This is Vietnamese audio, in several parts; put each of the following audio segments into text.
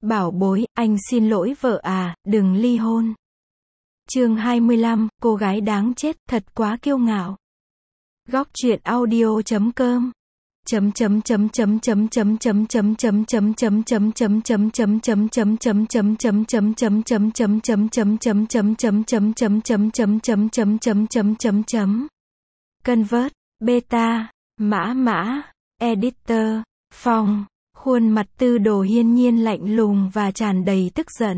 Bảo bối, anh xin lỗi vợ à, đừng ly hôn. Chương 25, cô gái đáng chết, thật quá kiêu ngạo. Góc truyện audio.com Convert, beta, mã, editor, phòng. Khuôn mặt Tư Đồ Hiên Nhiên lạnh lùng và tràn đầy tức giận.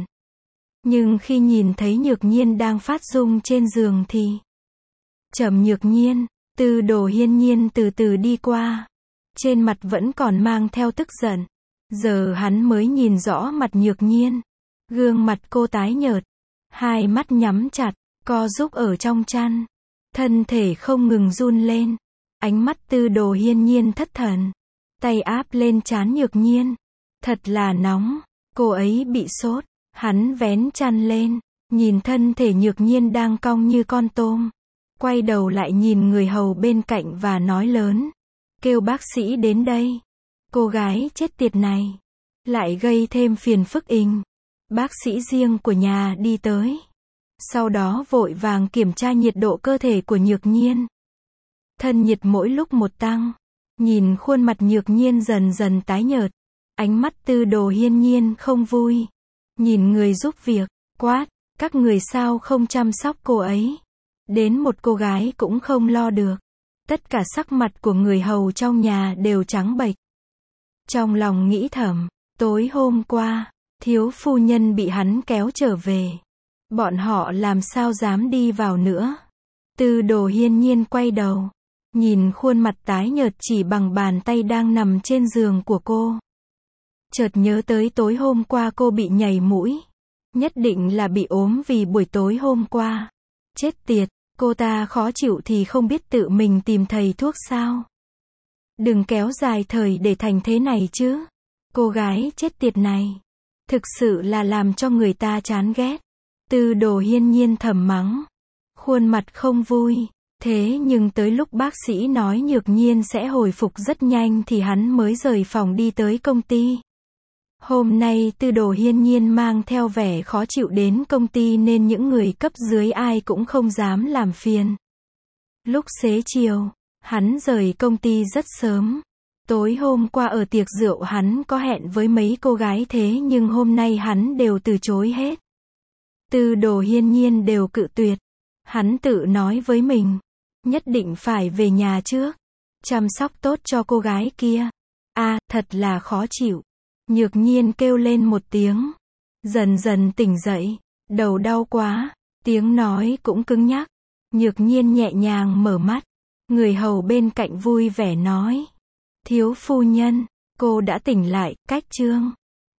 Nhưng khi nhìn thấy Nhược Nhiên đang phát run trên giường thì Trầm Nhược Nhiên, Tư Đồ Hiên Nhiên từ từ đi qua. Trên mặt vẫn còn mang theo tức giận. Giờ hắn mới nhìn rõ mặt Nhược Nhiên. Gương mặt cô tái nhợt, hai mắt nhắm chặt, co rúm ở trong chăn. Thân thể không ngừng run lên. Ánh mắt Tư Đồ Hiên Nhiên thất thần. Tay áp lên trán Nhược Nhiên. Thật là nóng. Cô ấy bị sốt. Hắn vén chăn lên. Nhìn thân thể Nhược Nhiên đang cong như con tôm. Quay đầu lại nhìn người hầu bên cạnh và nói lớn. Kêu bác sĩ đến đây. Cô gái chết tiệt này. Lại gây thêm phiền phức inh. Bác sĩ riêng của nhà đi tới. Sau đó vội vàng kiểm tra nhiệt độ cơ thể của Nhược Nhiên. Thân nhiệt mỗi lúc một tăng. Nhìn khuôn mặt Nhược Nhiên dần dần tái nhợt. Ánh mắt Tư Đồ Hiên Nhiên không vui. Nhìn người giúp việc, quát, các người sao không chăm sóc cô ấy. Đến một cô gái cũng không lo được. Tất cả sắc mặt của người hầu trong nhà đều trắng bệch. Trong lòng nghĩ thầm, tối hôm qua, thiếu phu nhân bị hắn kéo trở về. Bọn họ làm sao dám đi vào nữa. Tư Đồ Hiên Nhiên quay đầu. Nhìn khuôn mặt tái nhợt chỉ bằng bàn tay đang nằm trên giường của cô. Chợt nhớ tới tối hôm qua cô bị nhảy mũi. Nhất định là bị ốm vì buổi tối hôm qua. Chết tiệt, cô ta khó chịu thì không biết tự mình tìm thầy thuốc sao. Đừng kéo dài thời để thành thế này chứ. Cô gái chết tiệt này. Thực sự là làm cho người ta chán ghét. Tư Đồ Hiên Nhiên thầm mắng. Khuôn mặt không vui. Thế nhưng tới lúc bác sĩ nói Nhược Nhiên sẽ hồi phục rất nhanh thì hắn mới rời phòng đi tới công ty. Hôm nay Tư Đồ Hiên Nhiên mang theo vẻ khó chịu đến công ty nên những người cấp dưới ai cũng không dám làm phiền. Lúc xế chiều, hắn rời công ty rất sớm. Tối hôm qua ở tiệc rượu hắn có hẹn với mấy cô gái thế nhưng hôm nay hắn đều từ chối hết. Tư Đồ Hiên Nhiên đều cự tuyệt. Hắn tự nói với mình, nhất định phải về nhà trước, chăm sóc tốt cho cô gái kia. Thật là khó chịu. Nhược Nhiên kêu lên một tiếng, dần dần tỉnh dậy, đầu đau quá, tiếng nói cũng cứng nhắc. Nhược Nhiên nhẹ nhàng mở mắt, người hầu bên cạnh vui vẻ nói, thiếu phu nhân, cô đã tỉnh lại, cách chương.